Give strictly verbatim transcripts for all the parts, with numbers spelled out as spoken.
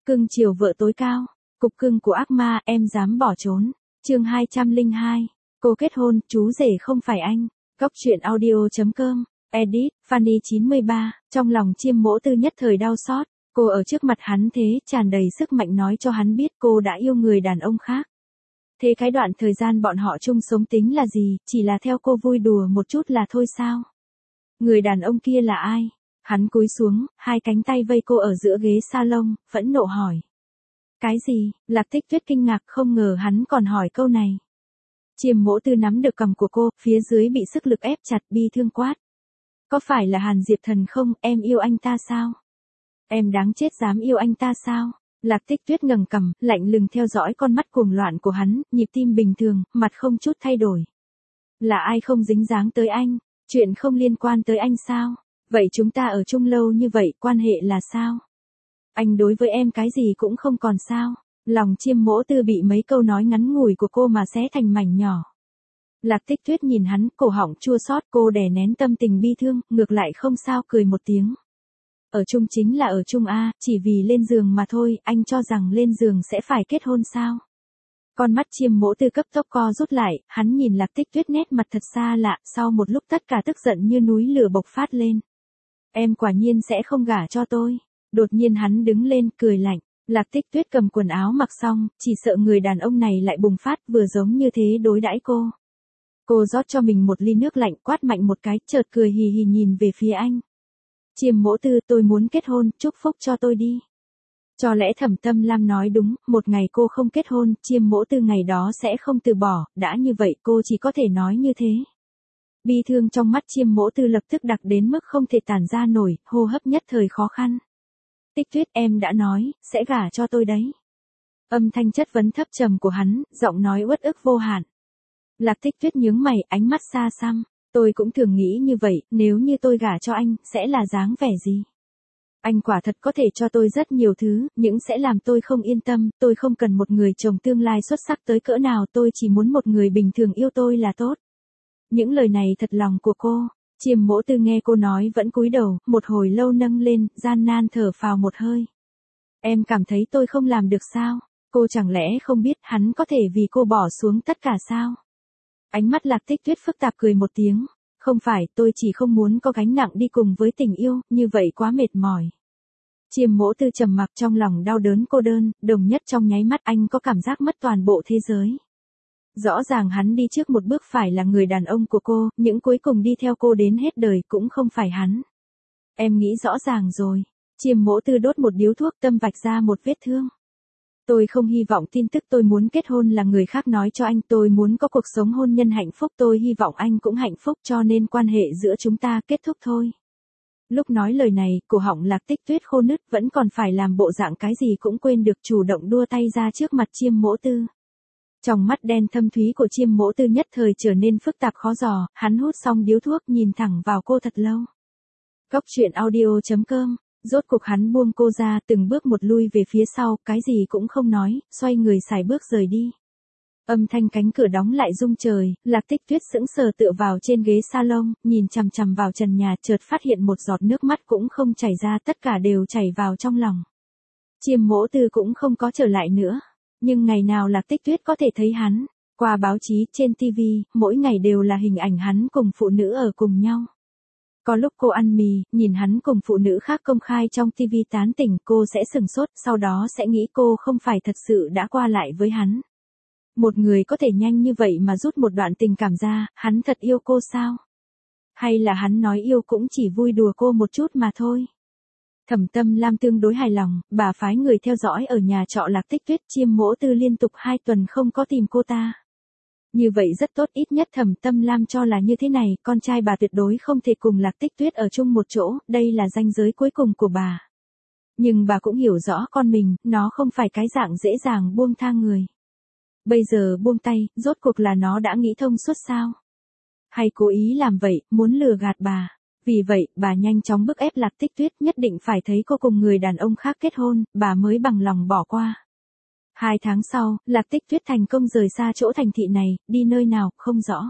Cưng chiều vợ tối cao. Cục cưng của ác ma, em dám bỏ trốn. Chương hai trăm lẻ hai. Cô kết hôn, chú rể không phải anh. Góc truyện audio chấm com. Edit, Fanny chín mươi ba. Trong lòng Chiêm Mỗ Tư nhất thời đau xót. Cô ở trước mặt hắn thế, tràn đầy sức mạnh nói cho hắn biết cô đã yêu người đàn ông khác. Thế cái đoạn thời gian bọn họ chung sống tính là gì, chỉ là theo cô vui đùa một chút là thôi sao? Người đàn ông kia là ai? Hắn cúi xuống, hai cánh tay vây cô ở giữa ghế salon, phẫn nộ hỏi. Cái gì? Lạc Tích Tuyết kinh ngạc không ngờ hắn còn hỏi câu này. Chiêm Mỗ Tư nắm được cằm của cô, phía dưới bị sức lực ép chặt, bi thương quát. Có phải là Hàn Diệp Thần không, em yêu anh ta sao? Em đáng chết dám yêu anh ta sao? Lạc Tích Tuyết ngẩng cằm, lạnh lùng theo dõi con mắt cuồng loạn của hắn, nhịp tim bình thường, mặt không chút thay đổi. Là ai không dính dáng tới anh? Chuyện không liên quan tới anh sao? Vậy chúng ta ở chung lâu như vậy, quan hệ là sao? Anh đối với em cái gì cũng không còn sao? Lòng Chiêm Mỗ Tư bị mấy câu nói ngắn ngủi của cô mà xé thành mảnh nhỏ. Lạc Tích Tuyết nhìn hắn, cổ họng chua xót, cô đè nén tâm tình bi thương, ngược lại không sao cười một tiếng. Ở chung chính là ở chung a, chỉ vì lên giường mà thôi, anh cho rằng lên giường sẽ phải kết hôn sao? Con mắt Chiêm Mỗ Tư cấp tốc co rút lại, hắn nhìn Lạc Tích Tuyết nét mặt thật xa lạ, sau một lúc tất cả tức giận như núi lửa bộc phát lên. Em quả nhiên sẽ không gả cho tôi. Đột nhiên hắn đứng lên, cười lạnh. Lạc Tích Tuyết cầm quần áo mặc xong, chỉ sợ người đàn ông này lại bùng phát vừa giống như thế đối đãi cô. Cô rót cho mình một ly nước lạnh, quát mạnh một cái, chợt cười hì hì nhìn về phía anh. Chiêm Mỗ Tư, tôi muốn kết hôn, chúc phúc cho tôi đi. Cho lẽ Thẩm Tâm Lam nói đúng, một ngày cô không kết hôn, Chiêm Mỗ Tư ngày đó sẽ không từ bỏ, đã như vậy cô chỉ có thể nói như thế. Bi thương trong mắt Chiêm Mỗ Tư lập tức đặc đến mức không thể tản ra nổi, hô hấp nhất thời khó khăn. Tích Tuyết, em đã nói, sẽ gả cho tôi đấy. Âm thanh chất vấn thấp trầm của hắn, giọng nói uất ức vô hạn. Lạc Tích Tuyết nhướng mày, ánh mắt xa xăm. Tôi cũng thường nghĩ như vậy, nếu như tôi gả cho anh, sẽ là dáng vẻ gì? Anh quả thật có thể cho tôi rất nhiều thứ, nhưng sẽ làm tôi không yên tâm, tôi không cần một người chồng tương lai xuất sắc tới cỡ nào, tôi chỉ muốn một người bình thường yêu tôi là tốt. Những lời này thật lòng của cô. Chiêm Mỗ Tư nghe cô nói vẫn cúi đầu, một hồi lâu nâng lên, gian nan thở phào một hơi. Em cảm thấy tôi không làm được sao? Cô chẳng lẽ không biết hắn có thể vì cô bỏ xuống tất cả sao? Ánh mắt Lạc Tích Tuyết phức tạp cười một tiếng. Không phải, tôi chỉ không muốn có gánh nặng đi cùng với tình yêu, như vậy quá mệt mỏi. Chiêm Mỗ Tư trầm mặc trong lòng đau đớn cô đơn, đồng nhất trong nháy mắt anh có cảm giác mất toàn bộ thế giới. Rõ ràng hắn đi trước một bước phải là người đàn ông của cô, những cuối cùng đi theo cô đến hết đời cũng không phải hắn. Em nghĩ rõ ràng rồi. Chiêm Mỗ Tư đốt một điếu thuốc, tâm vạch ra một vết thương. Tôi không hy vọng tin tức tôi muốn kết hôn là người khác nói cho anh, tôi muốn có cuộc sống hôn nhân hạnh phúc, tôi hy vọng anh cũng hạnh phúc, cho nên quan hệ giữa chúng ta kết thúc thôi. Lúc nói lời này, cổ họng Lạc Tích Tuyết khô nứt, vẫn còn phải làm bộ dạng cái gì cũng quên được, chủ động đua tay ra trước mặt Chiêm Mỗ Tư. Trong mắt đen thâm thúy của Chiêm Mỗ Tư nhất thời trở nên phức tạp khó dò, hắn hút xong điếu thuốc nhìn thẳng vào cô thật lâu. Góc truyện audio chấm com. Rốt cuộc hắn buông cô ra, từng bước một lui về phía sau, cái gì cũng không nói, xoay người sải bước rời đi. Âm thanh cánh cửa đóng lại rung trời, Lạc Tích Tuyết sững sờ tựa vào trên ghế salon, nhìn chằm chằm vào trần nhà, chợt phát hiện một giọt nước mắt cũng không chảy ra, tất cả đều chảy vào trong lòng. Chiêm Mỗ Tư cũng không có trở lại nữa. Nhưng ngày nào Lạc Tích Tuyết có thể thấy hắn, qua báo chí, trên ti vi, mỗi ngày đều là hình ảnh hắn cùng phụ nữ ở cùng nhau. Có lúc cô ăn mì, nhìn hắn cùng phụ nữ khác công khai trong ti vi tán tỉnh, cô sẽ sừng sốt, sau đó sẽ nghĩ cô không phải thật sự đã qua lại với hắn. Một người có thể nhanh như vậy mà rút một đoạn tình cảm ra, hắn thật yêu cô sao? Hay là hắn nói yêu cũng chỉ vui đùa cô một chút mà thôi? Thẩm Tâm Lam tương đối hài lòng, bà phái người theo dõi ở nhà trọ Lạc Tích Tuyết, Chiêm Mỗ Tư liên tục hai tuần không có tìm cô ta. Như vậy rất tốt, ít nhất Thẩm Tâm Lam cho là như thế này, con trai bà tuyệt đối không thể cùng Lạc Tích Tuyết ở chung một chỗ, đây là ranh giới cuối cùng của bà. Nhưng bà cũng hiểu rõ con mình, nó không phải cái dạng dễ dàng buông tha người. Bây giờ buông tay, rốt cuộc là nó đã nghĩ thông suốt sao? Hay cố ý làm vậy, muốn lừa gạt bà? Vì vậy, bà nhanh chóng bức ép Lạc Tích Tuyết nhất định phải thấy cô cùng người đàn ông khác kết hôn, bà mới bằng lòng bỏ qua. Hai tháng sau, Lạc Tích Tuyết thành công rời xa chỗ thành thị này, đi nơi nào, không rõ.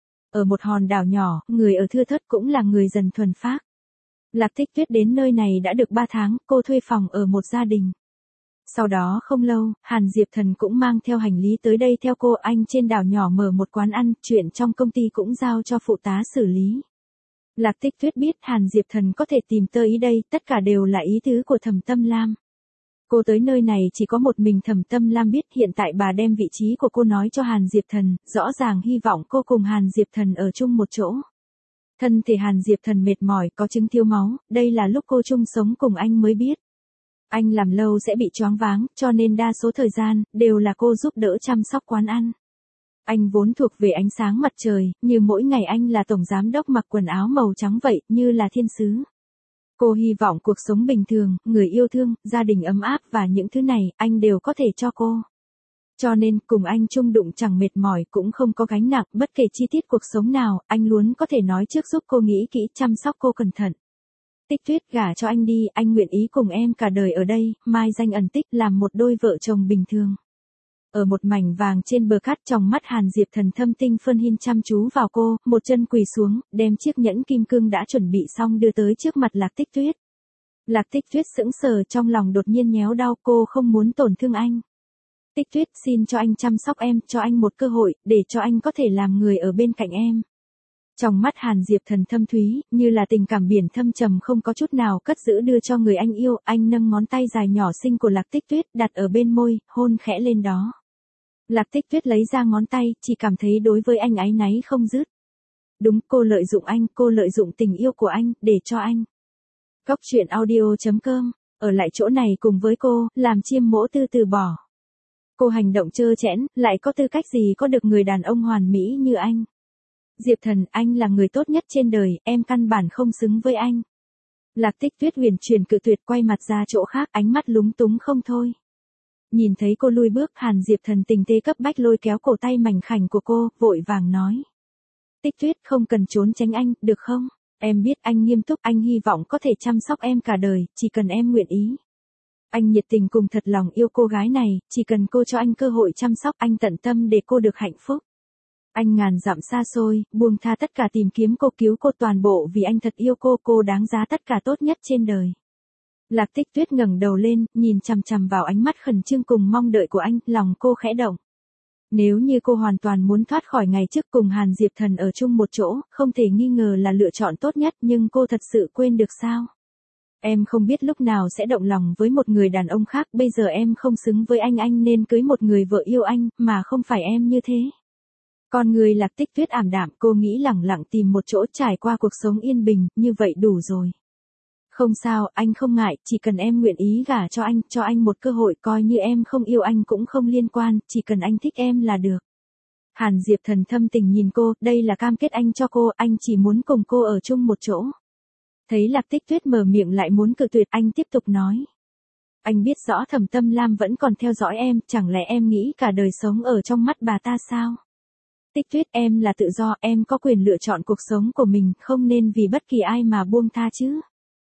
Ở một hòn đảo nhỏ, người ở thưa thớt cũng là người dần thuần phác. Lạc Tích Tuyết đến nơi này đã được ba tháng, cô thuê phòng ở một gia đình. Sau đó không lâu, Hàn Diệp Thần cũng mang theo hành lý tới đây theo cô. Anh trên đảo nhỏ mở một quán ăn, chuyện trong công ty cũng giao cho phụ tá xử lý. Lạc Tích Tuyết biết Hàn Diệp Thần có thể tìm tới ý đây, tất cả đều là ý tứ của Thẩm Tâm Lam. Cô tới nơi này chỉ có một mình Thẩm Tâm Lam biết, hiện tại bà đem vị trí của cô nói cho Hàn Diệp Thần, rõ ràng hy vọng cô cùng Hàn Diệp Thần ở chung một chỗ. Thân thể Hàn Diệp Thần mệt mỏi, có chứng thiếu máu, đây là lúc cô chung sống cùng anh mới biết. Anh làm lâu sẽ bị choáng váng, cho nên đa số thời gian, đều là cô giúp đỡ chăm sóc quán ăn. Anh vốn thuộc về ánh sáng mặt trời, như mỗi ngày anh là tổng giám đốc mặc quần áo màu trắng vậy, như là thiên sứ. Cô hy vọng cuộc sống bình thường, người yêu thương, gia đình ấm áp và những thứ này, anh đều có thể cho cô. Cho nên, cùng anh chung đụng chẳng mệt mỏi, cũng không có gánh nặng, bất kể chi tiết cuộc sống nào, anh luôn có thể nói trước giúp cô nghĩ kỹ, chăm sóc cô cẩn thận. Tích Tuyết, gả cho anh đi, anh nguyện ý cùng em cả đời ở đây, mai danh ẩn tích, làm một đôi vợ chồng bình thường. Ở một mảnh vàng trên bờ cát, trong mắt Hàn Diệp Thần thâm tinh phân hin chăm chú vào cô, một chân quỳ xuống, đem chiếc nhẫn kim cương đã chuẩn bị xong đưa tới trước mặt Lạc Tích Tuyết. Lạc Tích Tuyết sững sờ, trong lòng đột nhiên nhéo đau, cô không muốn tổn thương anh. Tích Tuyết, xin cho anh chăm sóc em, cho anh một cơ hội, để cho anh có thể làm người ở bên cạnh em. Trong mắt Hàn Diệp Thần thâm thúy, như là tình cảm biển thâm trầm không có chút nào cất giữ đưa cho người anh yêu, anh nâng ngón tay dài nhỏ xinh của Lạc Tích Tuyết, đặt ở bên môi, hôn khẽ lên đó. Lạc Tích Tuyết lấy ra ngón tay, chỉ cảm thấy đối với anh áy náy không dứt. Đúng, cô lợi dụng anh, cô lợi dụng tình yêu của anh, để cho anh. Góc truyện audio chấm com, ở lại chỗ này cùng với cô, làm chiêm mỗ tư từ bỏ. Cô hành động trơ trẽn, lại có tư cách gì có được người đàn ông hoàn mỹ như anh. Diệp Thần, anh là người tốt nhất trên đời, em căn bản không xứng với anh. Lạc Tích Tuyết huyền truyền cự tuyệt, quay mặt ra chỗ khác, ánh mắt lúng túng không thôi. Nhìn thấy cô lui bước, Hàn Diệp Thần tình thế cấp bách lôi kéo cổ tay mảnh khảnh của cô, vội vàng nói. Tích Tuyết, không cần trốn tránh anh, được không? Em biết anh nghiêm túc, anh hy vọng có thể chăm sóc em cả đời, chỉ cần em nguyện ý. Anh nhiệt tình cùng thật lòng yêu cô gái này, chỉ cần cô cho anh cơ hội chăm sóc, anh tận tâm để cô được hạnh phúc. Anh ngàn dặm xa xôi, buông tha tất cả tìm kiếm cô, cứu cô toàn bộ vì anh thật yêu cô, cô đáng giá tất cả tốt nhất trên đời. Lạc Tích Tuyết ngẩng đầu lên, nhìn chằm chằm vào ánh mắt khẩn trương cùng mong đợi của anh, lòng cô khẽ động. Nếu như cô hoàn toàn muốn thoát khỏi ngày trước cùng Hàn Diệp Thần ở chung một chỗ, không thể nghi ngờ là lựa chọn tốt nhất, nhưng cô thật sự quên được sao? Em không biết lúc nào sẽ động lòng với một người đàn ông khác, bây giờ em không xứng với anh, anh nên cưới một người vợ yêu anh, mà không phải em như thế. Con người Lạc Tích Tuyết ảm đạm, cô nghĩ lẳng lặng tìm một chỗ trải qua cuộc sống yên bình, như vậy đủ rồi. Không sao, anh không ngại, chỉ cần em nguyện ý gả cho anh, cho anh một cơ hội, coi như em không yêu anh cũng không liên quan, chỉ cần anh thích em là được. Hàn Diệp Thần thâm tình nhìn cô, đây là cam kết anh cho cô, anh chỉ muốn cùng cô ở chung một chỗ. Thấy Lạc Tích Tuyết mở miệng lại muốn cự tuyệt, anh tiếp tục nói. Anh biết rõ Thẩm Tâm Lam vẫn còn theo dõi em, chẳng lẽ em nghĩ cả đời sống ở trong mắt bà ta sao? Tích Tuyết, em là tự do, em có quyền lựa chọn cuộc sống của mình, không nên vì bất kỳ ai mà buông tha chứ.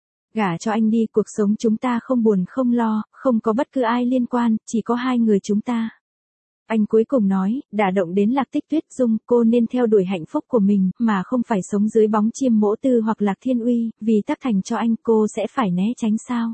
Gả cho anh đi, cuộc sống chúng ta không buồn không lo, không có bất cứ ai liên quan, chỉ có hai người chúng ta. Anh cuối cùng nói, đả động đến Lạc Tích Tuyết, Dung, cô nên theo đuổi hạnh phúc của mình, mà không phải sống dưới bóng chiêm mỗ tư hoặc Lạc Thiên Uy, vì tác thành cho anh, cô sẽ phải né tránh sao?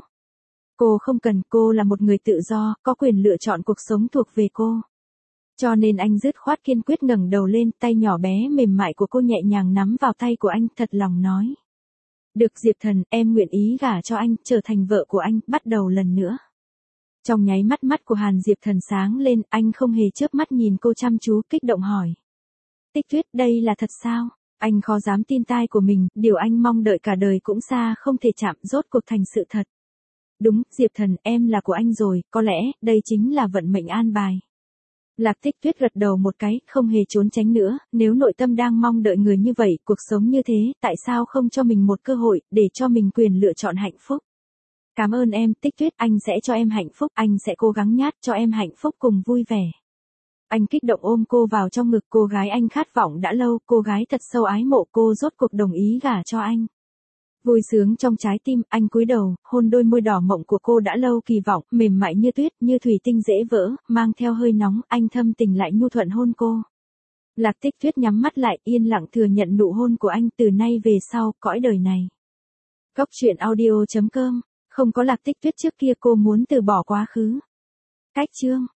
Cô không cần, cô là một người tự do, có quyền lựa chọn cuộc sống thuộc về cô. Cho nên anh dứt khoát kiên quyết ngẩng đầu lên, tay nhỏ bé mềm mại của cô nhẹ nhàng nắm vào tay của anh, thật lòng nói. Được Diệp Thần, em nguyện ý gả cho anh, trở thành vợ của anh, bắt đầu lần nữa. Trong nháy mắt mắt của Hàn Diệp Thần sáng lên, anh không hề chớp mắt nhìn cô chăm chú, kích động hỏi. Tích Tuyết, đây là thật sao? Anh khó dám tin tai của mình, điều anh mong đợi cả đời cũng xa không thể chạm, rốt cuộc thành sự thật. Đúng, Diệp Thần, em là của anh rồi, có lẽ, đây chính là vận mệnh an bài. Lạc Tích Tuyết gật đầu một cái, không hề trốn tránh nữa, nếu nội tâm đang mong đợi người như vậy, cuộc sống như thế, tại sao không cho mình một cơ hội, để cho mình quyền lựa chọn hạnh phúc. Cảm ơn em, Tích Tuyết, anh sẽ cho em hạnh phúc, anh sẽ cố gắng nhát cho em hạnh phúc cùng vui vẻ. Anh kích động ôm cô vào trong ngực, cô gái anh khát vọng đã lâu, cô gái thật sâu ái mộ, cô rốt cuộc đồng ý gả cho anh. Vui sướng trong trái tim, anh cúi đầu, hôn đôi môi đỏ mộng của cô đã lâu kỳ vọng, mềm mại như tuyết, như thủy tinh dễ vỡ, mang theo hơi nóng, anh thâm tình lại nhu thuận hôn cô. Lạc Tích Tuyết nhắm mắt lại, yên lặng thừa nhận nụ hôn của anh, từ nay về sau, cõi đời này. Góc truyện audio chấm com, không có Lạc Tích Tuyết trước kia, cô muốn từ bỏ quá khứ. Cách chương